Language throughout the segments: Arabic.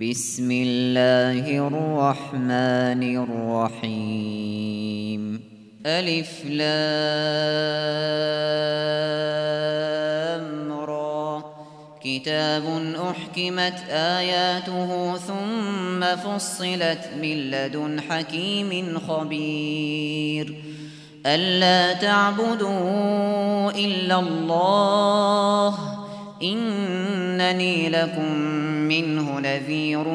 بسم الله الرحمن الرحيم ألف لام را كتاب أحكمت آياته ثم فصلت من لدن حكيم خبير ألا تعبدوا إلا الله إنني لكم منه نذير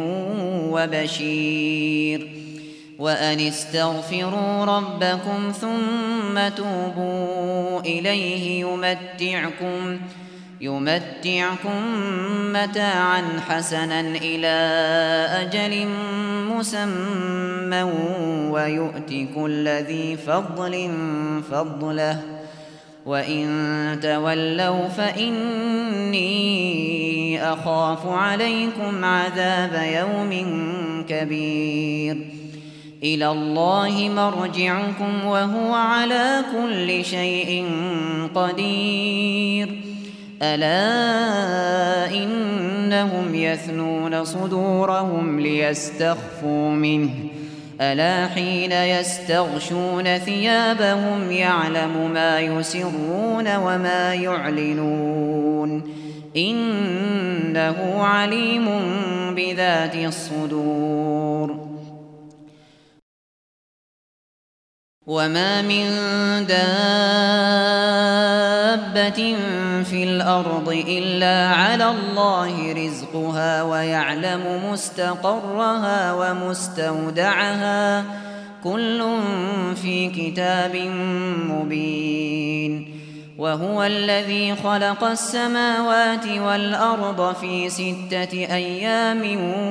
وبشير وأن استغفروا ربكم ثم توبوا إليه يمتعكم متاعا حسنا إلى أجل مسمى ويؤت كل ذي فضل فضله وإن تولوا فإني أخاف عليكم عذاب يوم كبير إلى الله مرجعكم وهو على كل شيء قدير ألا إنهم يثنون صدورهم ليستخفوا منه ألا حين يستغشون ثيابهم يعلم ما يسرون وما يعلنون إنه عليم بذات الصدور وما من دابة في الأرض إلا على الله رزقها ويعلم مستقرها ومستودعها كل في كتاب مبين وهو الذي خلق السماوات والأرض في 6 أيام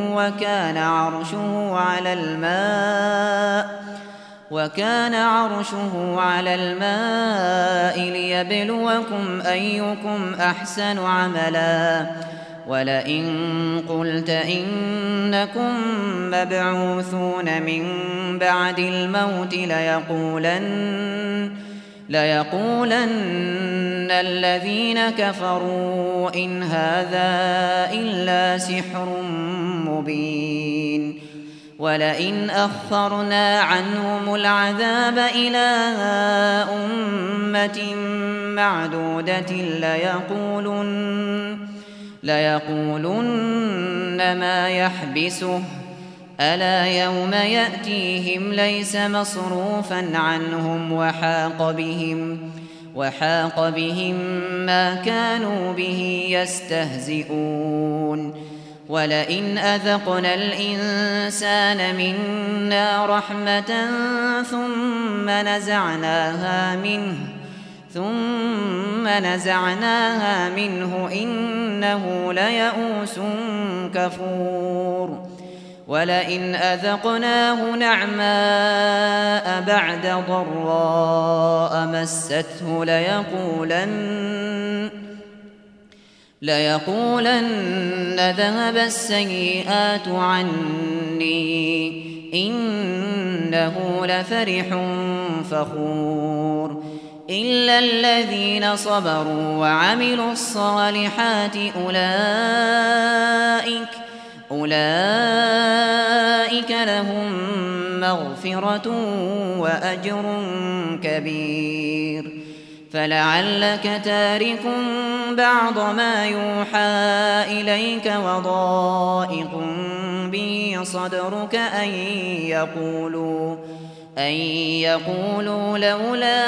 وكان عرشه على الماء ليبلوكم أيكم أحسن عملا ولئن قلت إنكم مبعوثون من بعد الموت ليقولن الذين كفروا إن هذا إلا سحر مبين ولئن أخرنا عنهم العذاب إلى أمة معدودة ليقولن ما يحبسه ألا يوم يأتيهم ليس مصروفا عنهم وحاق بهم ما كانوا به يستهزئون ولئن أذقنا الإنسان منا رحمة ثم نزعناها منه إنه ليئوس كفور ولئن أذقناه نعماء بعد ضراء مسته ليقولن ذهب السيئات عني إنه لفرح فخور إلا الذين صبروا وعملوا الصالحات أولئك لهم مغفرة وأجر كبير فلعلك تارك بعض ما يوحى إليك وضائق به صدرك أن يقولوا لولا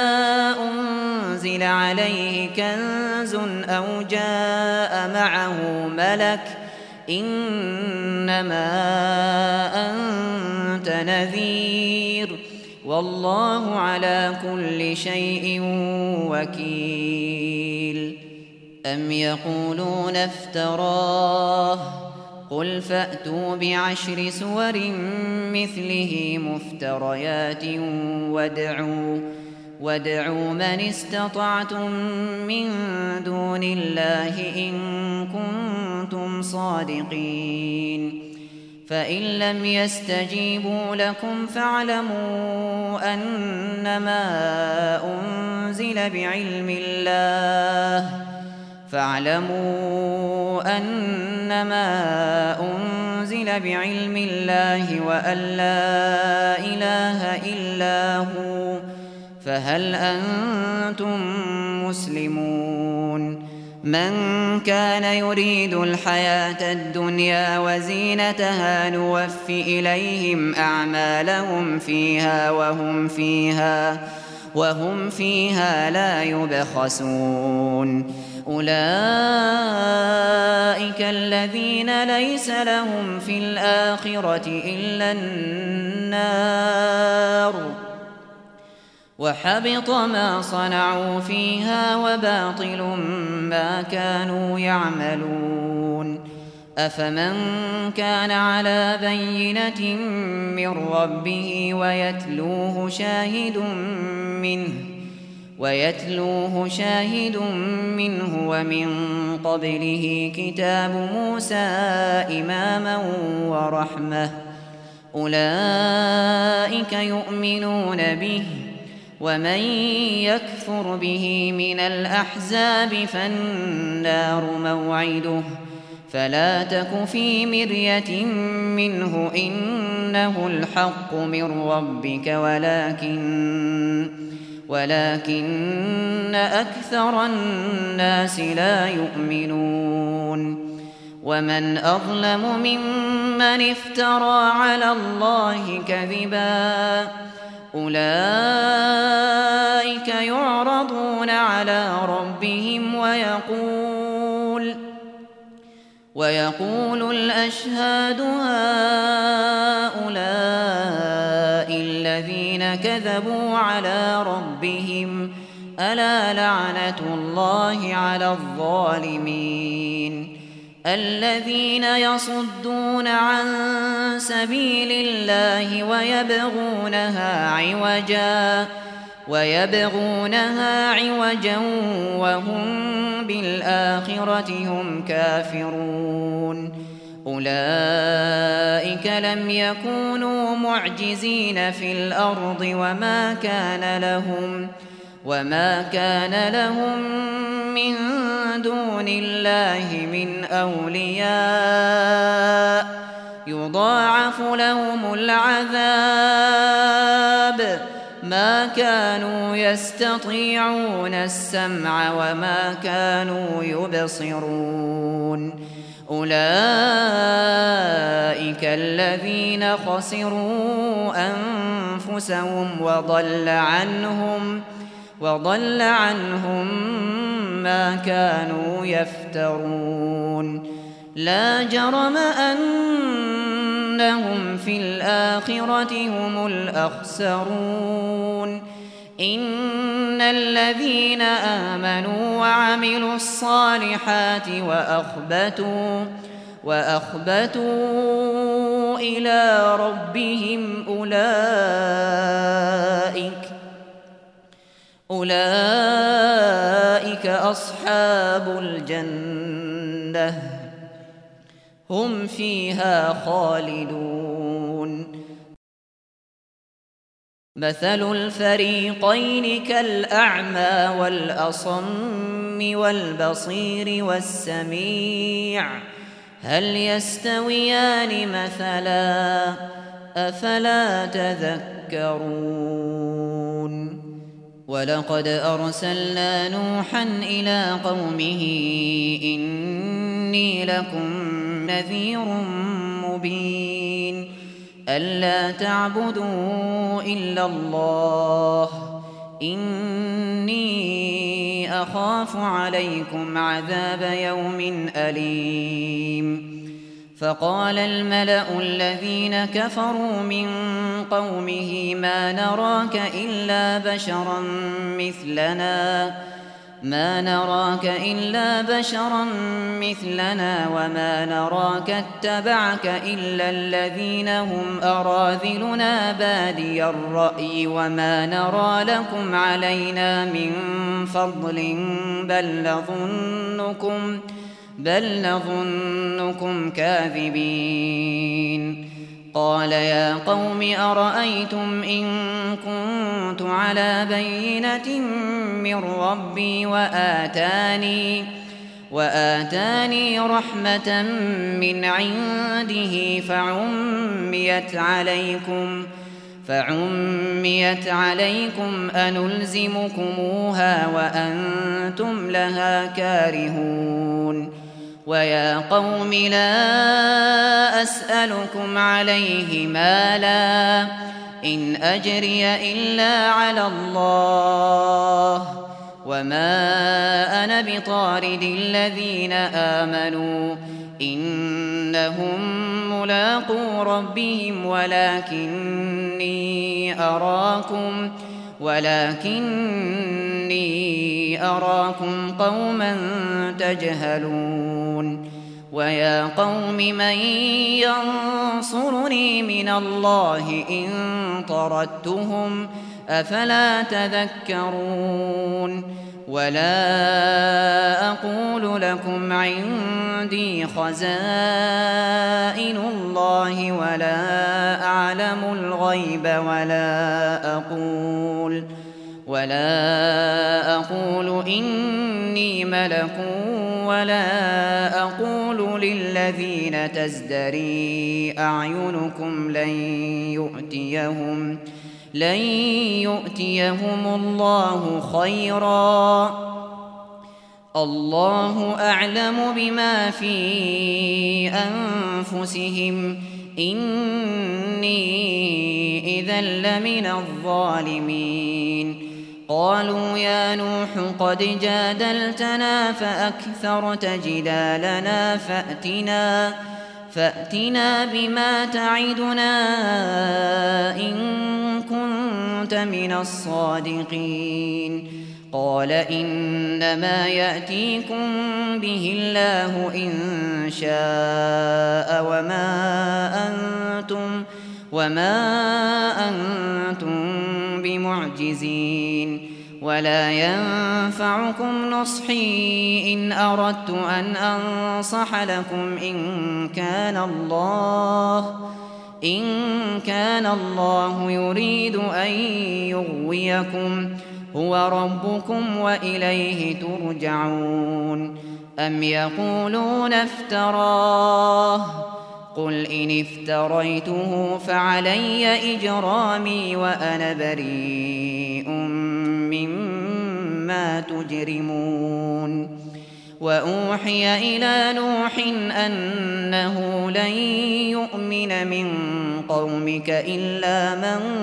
أنزل عليه كنز أو جاء معه ملك إنما أنت نذير والله على كل شيء وكيل أم يقولون افتراه قل فأتوا ب10 سور مثله مفتريات وادعوا من استطعتم من دون الله إن كنتم صادقين فإن لم يستجيبوا لكم فاعلموا أنما أنزل بعلم الله فاعلموا أنما أنزل بعلم الله وأن لا إله إلا هو، فهل أنتم مسلمون؟ من كان يريد الحياة الدنيا وزينتها نوف إليهم أعمالهم فيها وهم فيها لا يبخسون. أولئك الذين ليس لهم في الآخرة إلا النار، وحبط ما صنعوا فيها وباطل ما كانوا يعملون. أفمن كان على بينة من ربه ويتلوه شاهد منه ومن قبله كتاب موسى إماما ورحمة، أولئك يؤمنون به، ومن يكفر به من الأحزاب فالنار موعده، فلا تك في مرية منه إنه الحق من ربك ولكن أكثر الناس لا يؤمنون. ومن أظلم ممن افترى على الله كذبا، أولئك يعرضون على ربهم ويقول الأشهاد هؤلاء الذين كذبوا على ربهم، ألا لعنة الله على الظالمين. الذين يصدون عن سبيل الله ويبغونها عوجا وهم بالآخرة هم كافرون. أولئك لم يكونوا معجزين في الأرض وما كان لهم من دون الله من أولياء، يضاعف لهم العذاب، ما كانوا يستطيعون السمع وما كانوا يبصرون. أولئك الذين خسروا أنفسهم وضل عنهم ما كانوا يفترون. لا جرم أنهم في الآخرة هم الأخسرون. إن الذين آمنوا وعملوا الصالحات وأخبتوا إلى ربهم أولئك أصحاب الجنة، هم فيها خالدون. مثل الفريقين كالأعمى والأصم والبصير والسميع، هل يستويان مثلا؟ أفلا تذكرون. ولقد أرسلنا نوحا إلى قومه إني لكم نذير مبين، ألا تعبدوا إلا الله، إني أخاف عليكم عذاب يوم أليم. فقال الملأ الذين كفروا من قومه ما نراك إلا بشرا مثلنا وما نراك اتبعك إلا الذين هم أراذلنا بادي الرأي وما نرى لكم علينا من فضل بل نظنكم كاذبين. قال يا قوم أرأيتم إن كنت على بينة من ربي وآتاني رحمة من عنده فعميت عليكم أنلزمكموها وأنتم لها كارهون ويا قوم لا أسألكم عليه مالا إن أجري إلا على الله وما أنا بطارد الذين آمنوا إنهم ملاقو ربهم ولكني أراكم قوما تجهلون ويا قوم من ينصرني من الله إن طردتهم أفلا تذكرون ولا أقول لكم عندي خزائن الله ولا أعلم الغيب ولا أقول إني ملك ولا أقول للذين تزدري أعينكم لن يؤتيهم الله خيرا الله أعلم بما في أنفسهم إني إذا لمن الظالمين قالوا يا نوح قد جادلتنا فأكثرت جدالنا فأتنا بما تعدنا إن كنت من الصادقين قال إنما يأتيكم به الله إن شاء وما أنتم بمعجزين ولا ينفعكم نصحي إن أردت أن أنصح لكم إن كان الله يريد أن يغويكم هو ربكم وإليه ترجعون أم يقولون افتراه قل إن افتريته فعلي إجرامي وأنا بريء مما تجرمون وأوحي إلى نوح أنه لن يؤمن من قومك إلا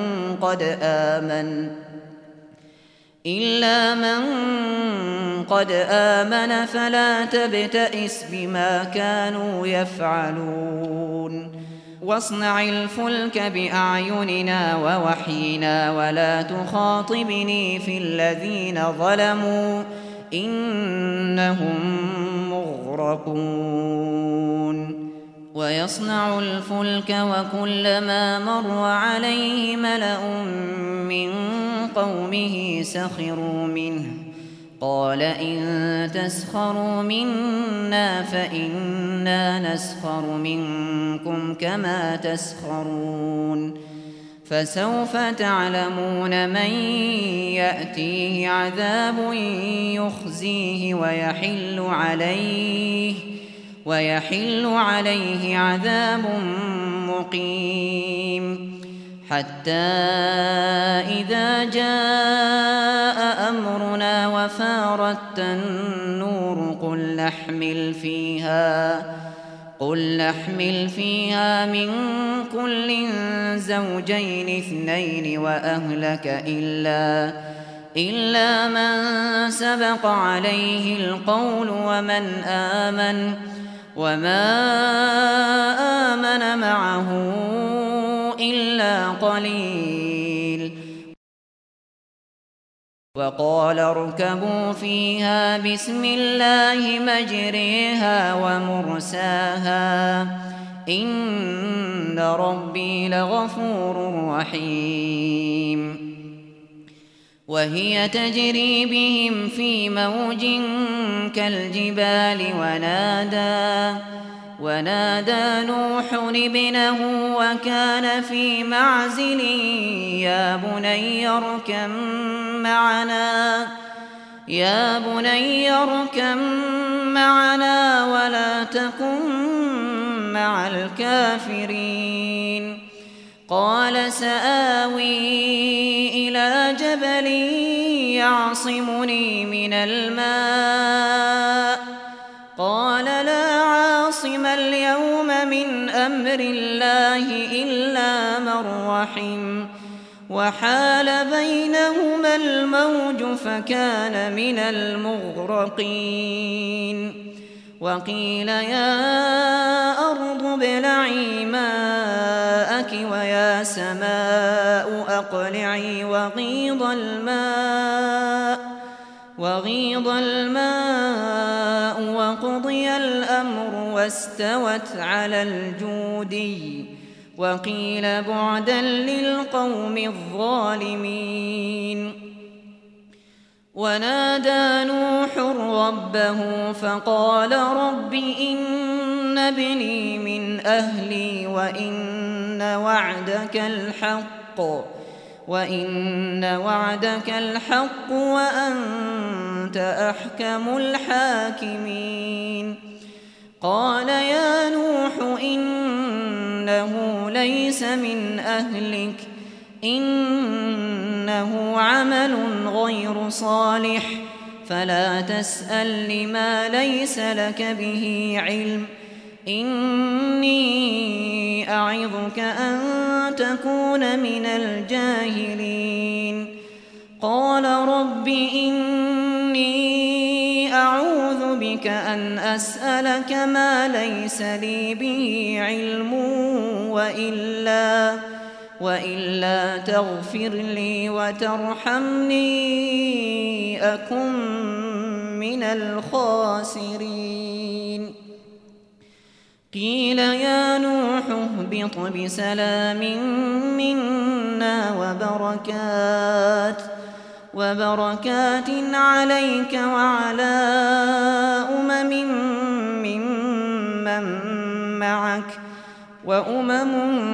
من قد آمن فلا تبتئس بما كانوا يفعلون واصنع الفلك بأعيننا ووحينا ولا تخاطبني في الذين ظلموا إنهم مغرقون ويصنع الفلك وكلما مر عليه ملأ من قومه سخروا منه قال إن تسخروا منا فإنا نسخر منكم كما تسخرون فسوف تعلمون من يأتيه عذاب يخزيه ويحل عليه عذاب مقيم حتى إذا جاء أمرنا وفارت النور قل نحمل فيها من كل زوجين اثنين وأهلك إلا من سبق عليه القول وما آمن معه إلا قليل وقال اركبوا فيها بسم الله مجريها ومرساها إن ربي لغفور رحيم وهي تجري بهم في موج كالجبال ونادى نوح ابنه وكان في معزل يا بني اركب معنا ولا تكن مع الكافرين. قال سآوي إلى جبل يعصمني من الماء قال لا عاصم اليوم من أمر الله إلا من رحم وحال بينهما الموج فكان من المغرقين. وقيل يا أرض ابلعي ماءك ويا سماء أقلعي وغيض الماء وقضي الأمر واستوت على الجودي وقيل بعدا للقوم الظالمين. ونادى نوح ربه فقال رب إن ابني من أهلي وإن وعدك الحق وأنت أحكم الحاكمين. قال يا نوح إنه ليس من أهلك إنه عمل غير صالح فلا تسأل لما ليس لك به علم إني أعظك أن تكون من الجاهلين. قال رب إني أعوذ بك أن أسألك ما ليس لي به علم وإلا تغفر لي وترحمني أكن من الخاسرين. قيل يا نوح اهبط بسلام منا وبركات عليك وعلى ممن معك وأمم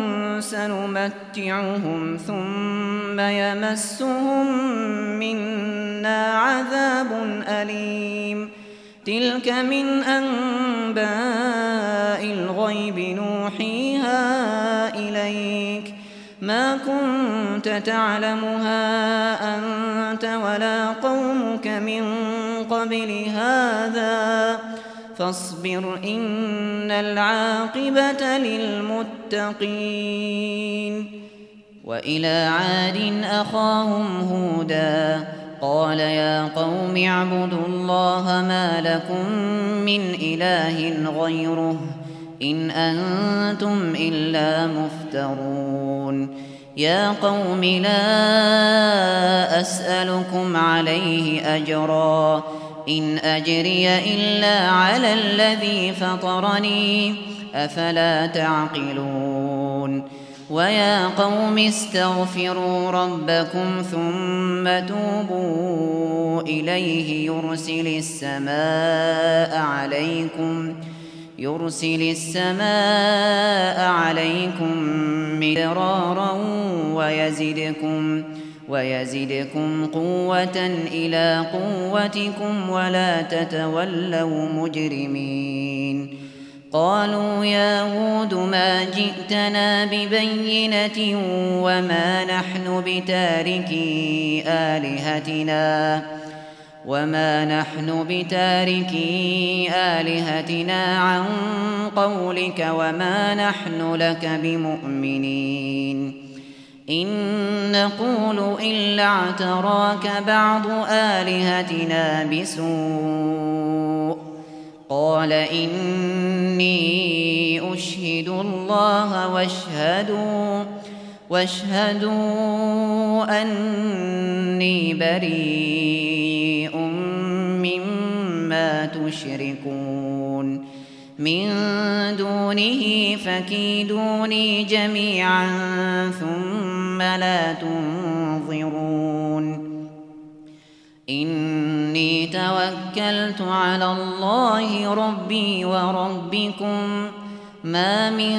سنمتعهم ثم يمسهم منا عذاب أليم. تلك من أنباء الغيب نوحيها إليك ما كنت تعلمها أنت ولا قومك من قبل هذا فاصبر إن العاقبة للمتقين. وإلى عاد أخاهم هودا قال يا قوم اعبدوا الله ما لكم من إله غيره إن أنتم إلا مفترون. يا قوم لا أسألكم عليه أجرا إن أجري إلا على الذي فطرني أفلا تعقلون. ويا قوم استغفروا ربكم ثم توبوا إليه يرسل السماء عليكم مدرارا ويزدكم قوة إلى قوتكم ولا تتولوا مجرمين. قالوا يا هود ما جئتنا ببينة وما نحن بتاركي آلهتنا عن قولك وما نحن لك بمؤمنين. إن نقول إلا اعتراك بعض آلهتنا بسوء. قال إني أشهد الله واشهدوا أني بريء مما تشركون من دونه فكيدوني جميعا ثم لا تنظرون. إني توكلت على الله ربي وربكم ما من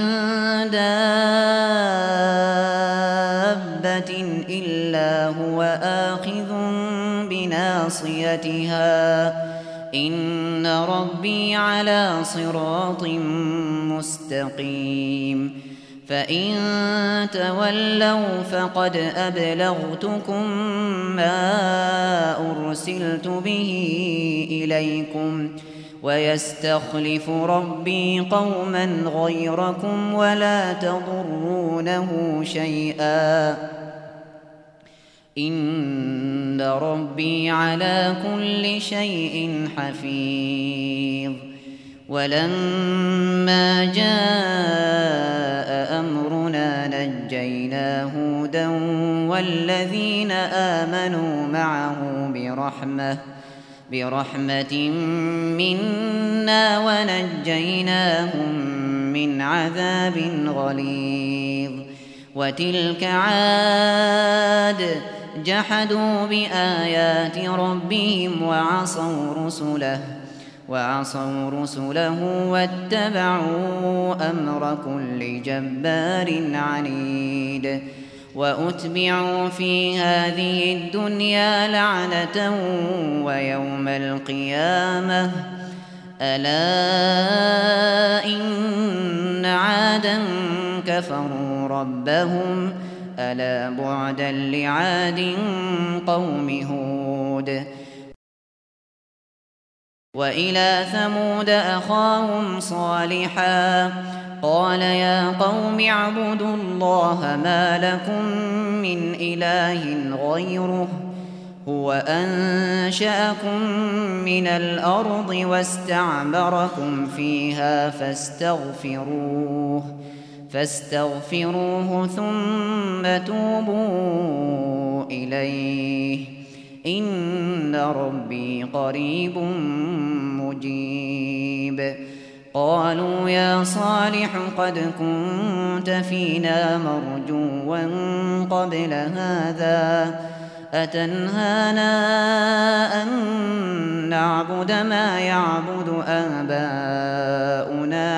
دابة إلا هو آخذ بناصيتها إن ربي على صراط مستقيم فإن تولوا فقد أبلغتكم ما أرسلت به إليكم ويستخلف ربي قوما غيركم ولا تضرونه شيئا إن ربي على كل شيء حفيظ ولما جاء أمرنا نجينا هودا والذين آمنوا معه برحمة منا ونجيناهم من عذاب غليظ وتلك عاد جحدوا بآيات ربهم وعصوا رسله واتبعوا أمر كل جبار عنيد وأتبعوا في هذه الدنيا لعنة ويوم القيامة ألا إن عادا كفروا ربهم ألا بعدا لعاد قوم هود وإلى ثمود أخاهم صالحا قال يا قوم اعبدوا الله ما لكم من إله غيره هو أنشأكم من الأرض واستعمركم فيها فاستغفروه ثم توبوا إليه إن ربي قريب مجيب قالوا يا صالح قد كنت فينا مرجوا قبل هذا أتنهانا أن نعبد ما يعبد آباؤنا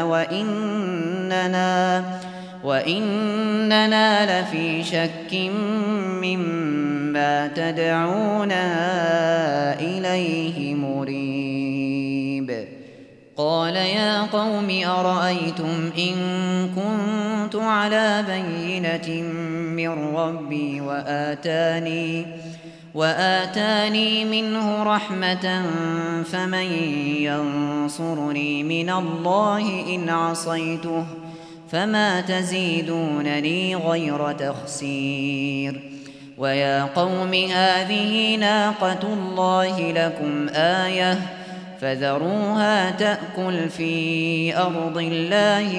وإننا لفي شك مما تدعونا إليه مريب قال يا قوم أرأيتم إن كنت على بينة من ربي وآتاني منه رحمة فمن ينصرني من الله إن عصيته فما تزيدونني غير تخسير ويا قوم هذه ناقة الله لكم آية فذروها تأكل في أرض الله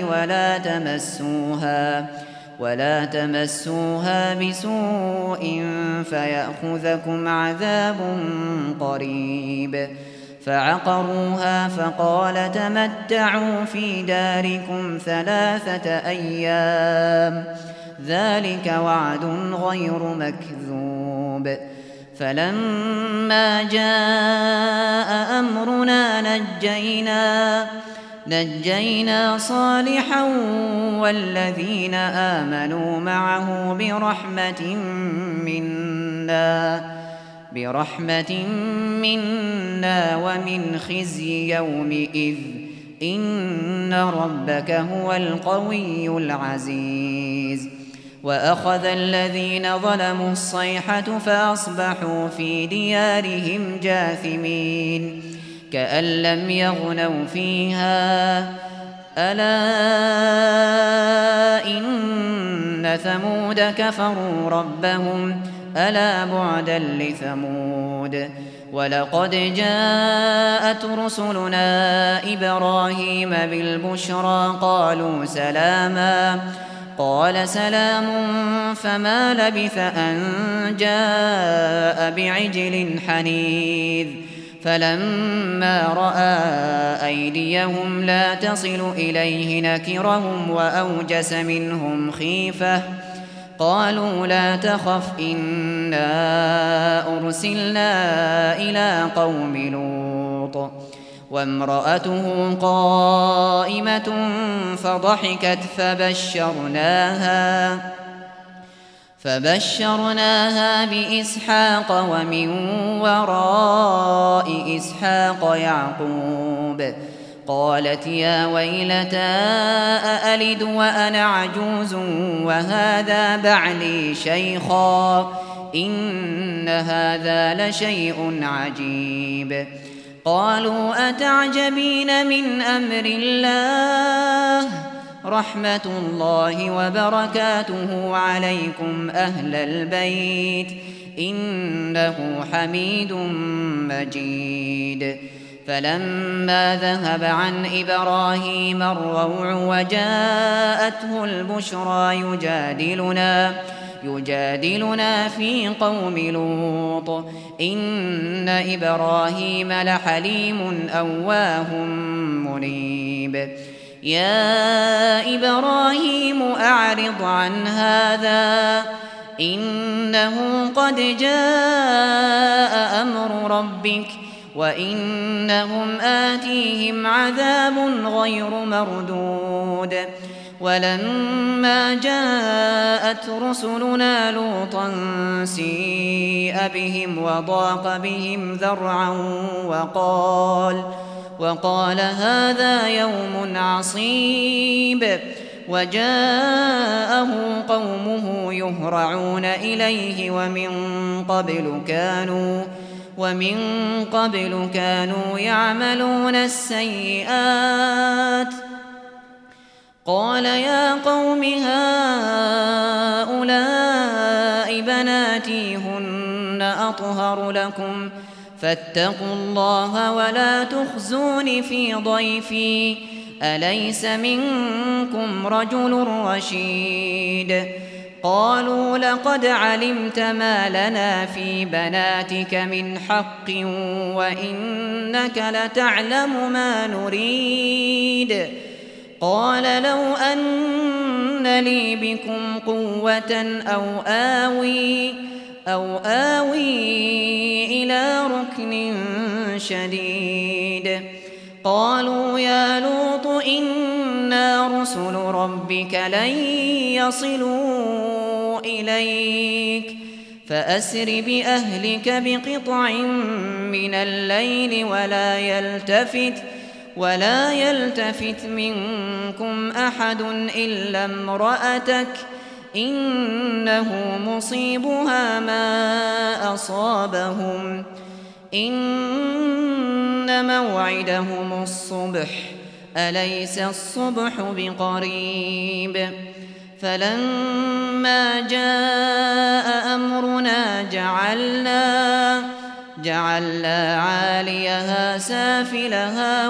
ولا تمسوها بسوء فيأخذكم عذاب قريب فعقروها فقال تمتعوا في داركم 3 أيام ذلك وعد غير مكذوب فلما جاء أمرنا نجينا صالحا والذين آمنوا معه برحمة منا ومن خزي يومئذ إن ربك هو القوي العزيز وأخذ الذين ظلموا الصيحة فأصبحوا في ديارهم جاثمين كأن لم يغنوا فيها ألا إن ثمود كفروا ربهم ألا بعدا لثمود ولقد جاءت رسلنا إبراهيم بالبشرى قالوا سلاما قال سلام فما لبث أن جاء بعجل حنيذ فلما رأى أيديهم لا تصل إليه نكرهم وأوجس منهم خيفة قالوا لا تخف إنا أرسلنا إلى قوم لوط وامرأته فبشرناها بإسحاق ومن وراء إسحاق يعقوب. قالت يا ويلتى أألد وأنا عجوز وهذا بعلي شيخا إن هذا لشيء عجيب. قالوا أتعجبين من أمر الله رحمة الله وبركاته عليكم أهل البيت إنه حميد مجيد. فلما ذهب عن إبراهيم الروع وجاءته البشرى يجادلنا في قوم لوط إن إبراهيم لحليم أواه منيب. يا إبراهيم أعرض عن هذا إنه قد جاء أمر ربك وإنهم آتيهم عذاب غير مردود. ولما جاءت رسلنا لوطا سيء بهم وضاق بهم ذرعا وقال هذا يوم عصيب. وجاءه قومه يهرعون إليه ومن قبل كانوا يعملون السيئات. قال يا قوم هؤلاء بناتي هن أطهر لكم فاتقوا الله ولا تخزون في ضيفي أليس منكم رجل رشيد. قالوا لقد علمت ما لنا في بناتك من حق وإنك لتعلم ما نريد. قال لو أن لي بكم قوة أو آوي إلى ركن شديد. قالوا يا لوط إنا رسل ربك لن يصلوا إليك فأسر بأهلك بقطع من الليل ولا يلتفت منكم أحد إلا امرأتك إنه مصيبها ما أصابهم إن موعدهم الصبح أليس الصبح بقريب. فلما جاء أمرنا جعلنا عاليها سافلها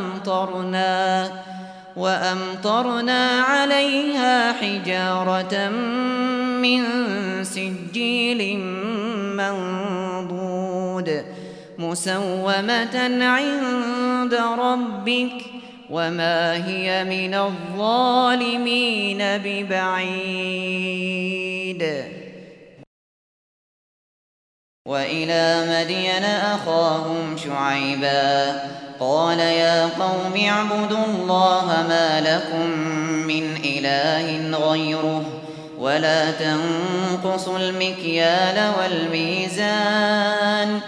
وأمطرنا عليها حجارة من سجيل منضود مسومة عند ربك وما هي من الظالمين ببعيد. وإلى مدين أخاهم شعيبا قال يا قوم اعبدوا الله ما لكم من إله غيره ولا تنقصوا المكيال والميزان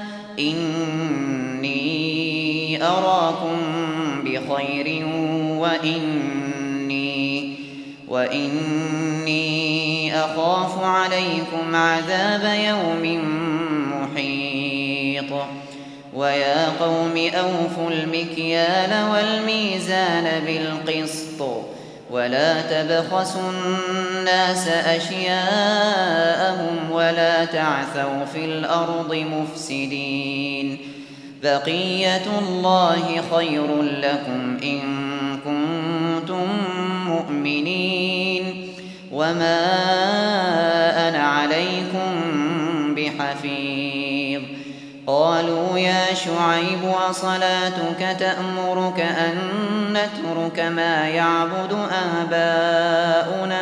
إني أراكم بخير وإني أخاف عليكم عذاب يوم محيط. ويا قوم أوفوا المكيال والميزان بالقسط ولا تبخسوا الناس أشياءهم ولا تعثوا في الأرض مفسدين. بقية الله خير لكم إن كنتم مؤمنين وما أنا عليكم بحفيظ. قالوا يا شعيب وصلاتك تأمرك أن نترك ما يعبد آباؤنا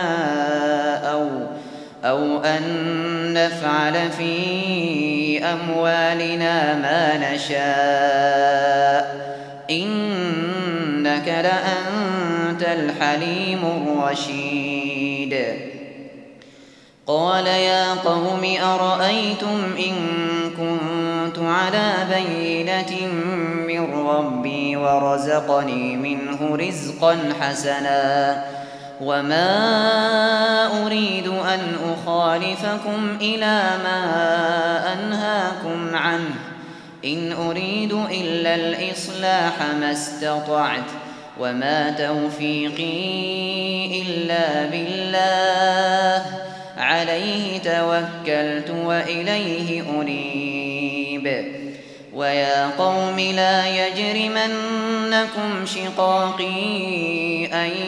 أو أن نفعل في أموالنا ما نشاء إنك لأنت الحليم الرشيد. قال يا قوم أرأيتم إن كنت على بينة من ربي ورزقني منه رزقا حسنا وما أريد أن أخالفكم إلى ما أنهاكم عنه إن أريد إلا الإصلاح ما استطعت وما توفيقي إلا بالله عليه توكلت وإليه أنيب ويا قوم لا يجرمنكم شقاقي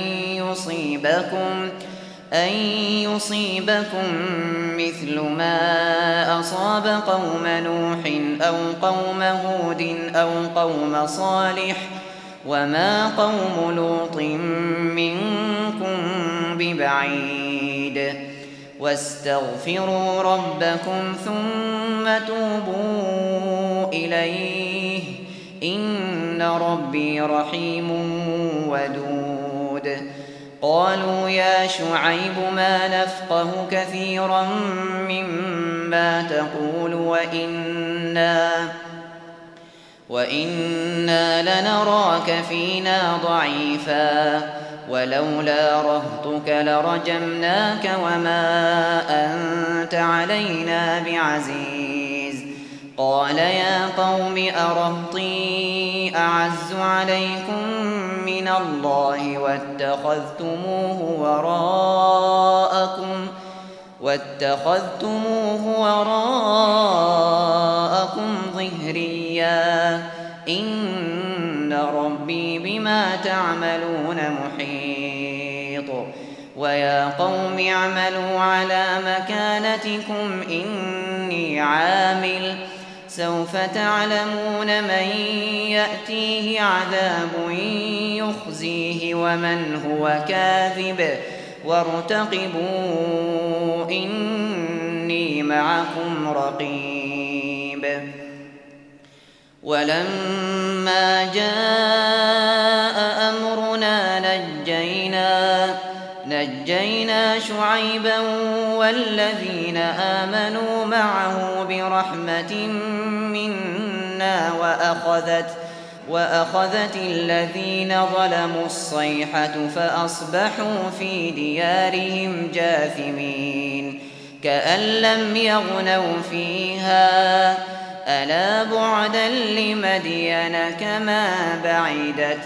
أن يصيبكم مثل ما أصاب قوم نوح أو قوم هود أو قوم صالح وما قوم لوط منكم ببعيد واستغفروا ربكم ثم توبوا إليه إن ربي رحيم ودود قالوا يا شعيب ما نفقه كثيرا مما تقول وإنا لنراك فينا ضعيفا ولولا رهطك لرجمناك وما أنت علينا بعزيز قال يا قوم أرهطي أعز عليكم من الله واتخذتموه وراءكم ظهريا إن ربي بما تعملون محيط ويا قوم اعملوا على مكانتكم إني عامل سوف تعلمون من يأتيه عذاب يخزيه ومن هو كاذب وارتقبوا إني معكم رقيب ولما جاء أمرنا نجينا شعيبا والذين آمنوا معه برحمة منا وأخذت الذين ظلموا الصيحة فأصبحوا في ديارهم جاثمين كأن لم يغنوا فيها ألا بعدا لمدين كما بعدت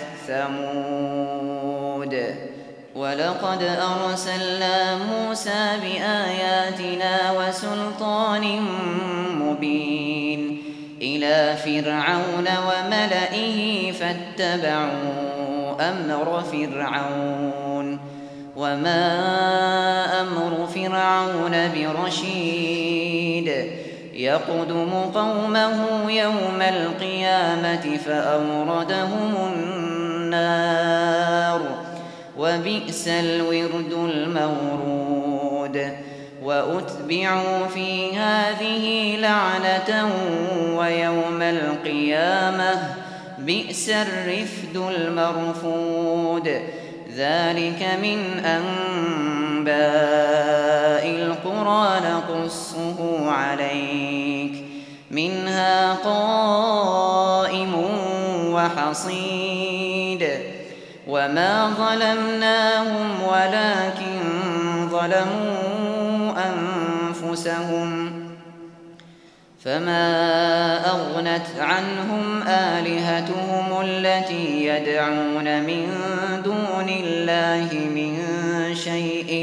ثمود ولقد أرسلنا موسى بآياتنا وسلطان مبين إلى فرعون وملئه فاتبعوا أمر فرعون وما أمر فرعون برشيد يقدم قومه يوم القيامة فأوردهم النار وبئس الورد المورود وأتبعوا في هذه لعنة ويوم القيامة بئس الرفد المرفود ذلك من أنباء القرى نقصه عليك منها قائم وحصيد وما ظلمناهم ولكن ظلموا أنفسهم فما أغنت عنهم آلهتهم التي يدعون من دون الله من شيء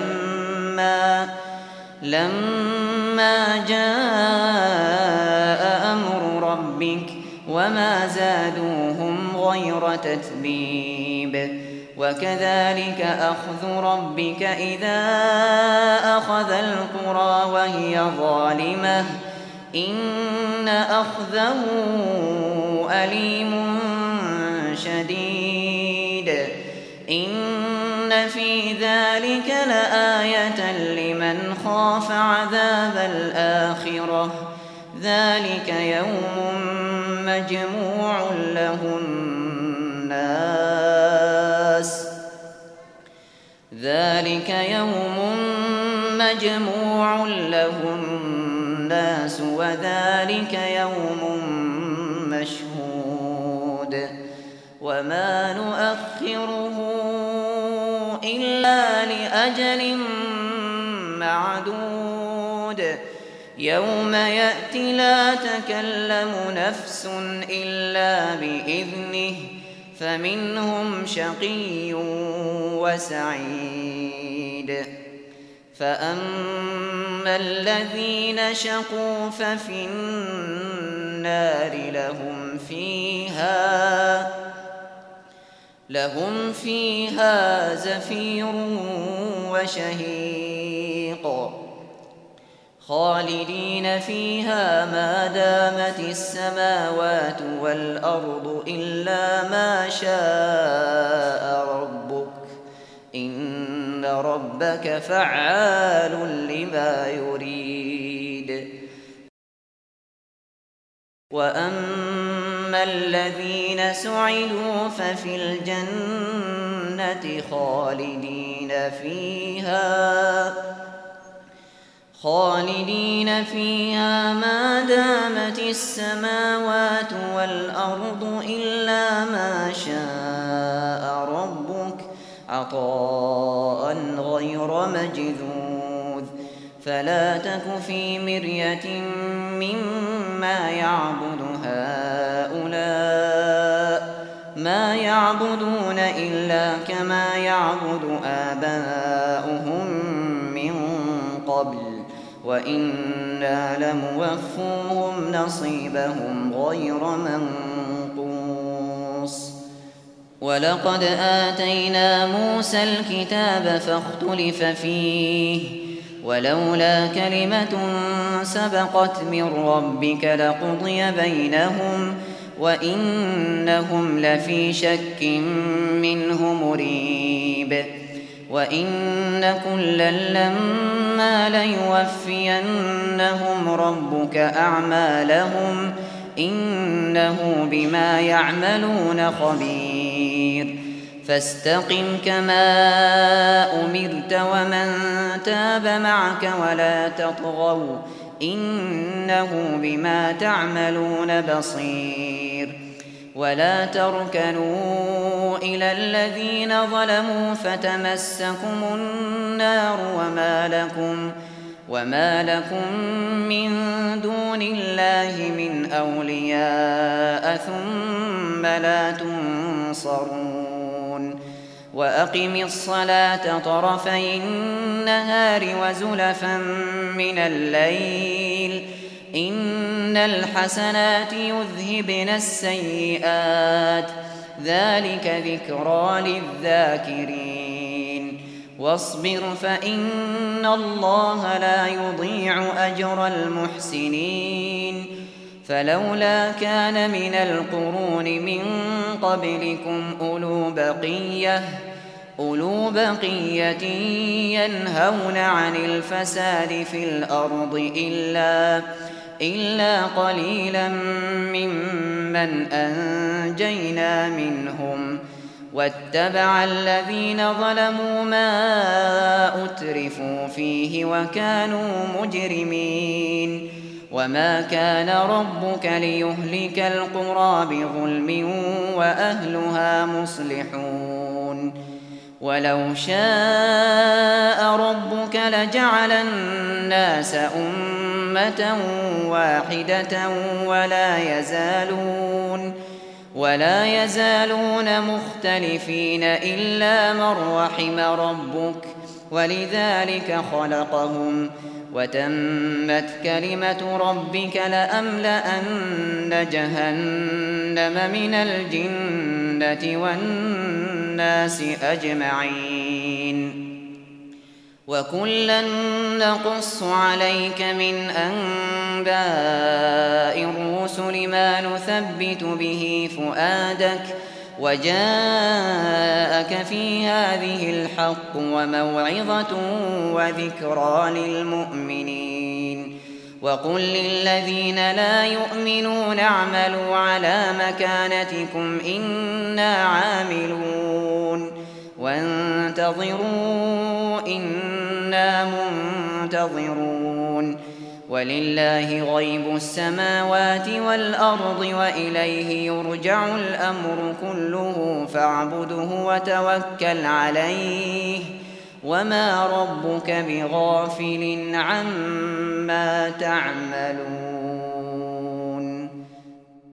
لما جاء أمر ربك وما زادوهم غير تتبيب وكذلك أخذ ربك إذا أخذ القرى وهي ظالمة إن أخذه أليم شديد إن في ذلك لآية لمن خاف عذاب الآخرة ذلك يوم مجموع له الناس ذلك يوم مجموع له الناس وذلك يوم مشهود وما نؤخره إلا لأجل معدود يوم يأتي لا تكلم نفس إلا بإذنه فمنهم شقي وسعيد فأما الذين شقوا ففي النار لهم فيها زفير وشهيق خالدين فيها ما دامت السماوات والأرض إلا ما شاء ربك إن ربك فعال لما يريد وأما الذين سعدوا ففي الجنة خالدين فيها ما دامت السماوات والأرض إلا ما شاء ربك عطاء غير مجذوذ فلا تك في مرية مما يعبد هؤلاء ما يعبدون إلا كما يعبد آباؤهم من قبل وإنا لموفوهم نصيبهم غير منقوص ولقد آتينا موسى الكتاب فاختلف فيه ولولا كلمة سبقت من ربك لقضي بينهم وإنهم لفي شك منه مريب وإن كلا لما ليوفينهم ربك أعمالهم إنه بما يعملون خبير فاستقم كما أمرت ومن تاب معك ولا تطغوا إنه بما تعملون بصير ولا تركنوا إلى الذين ظلموا فتمسكم النار وما لكم من دون الله من أولياء ثم لا تنصرون وأقم الصلاة طرفي النهار وزلفا من الليل إن الحسنات يذهبن السيئات ذلك ذكرى للذاكرين واصبر فإن الله لا يضيع أجر المحسنين فلولا كان من القرون من قبلكم أولو بقية ينهون عن الفساد في الأرض إلا قليلا ممن أنجينا منهم واتبع الذين ظلموا ما أترفوا فيه وكانوا مجرمين وما كان ربك ليهلك القرى بظلم وأهلها مصلحون ولو شاء ربك لجعل الناس أمة واحدة ولا يزالون مختلفين إلا من رحم ربك ولذلك خلقهم وتمت كلمة ربك لأملأن جهنم من الجنة والناس أجمعين وكلا نقص عليك من أنباء الرسل ما نثبت به فؤادك وجاءك في هذه الحق وموعظة وذكرى للمؤمنين وقل للذين لا يؤمنون اعملوا على مكانتكم إنا عاملون وانتظروا إنا منتظرون ولله غيب السماوات والأرض وإليه يرجع الأمر كله فاعبده وتوكل عليه وما ربك بغافل عما تعملون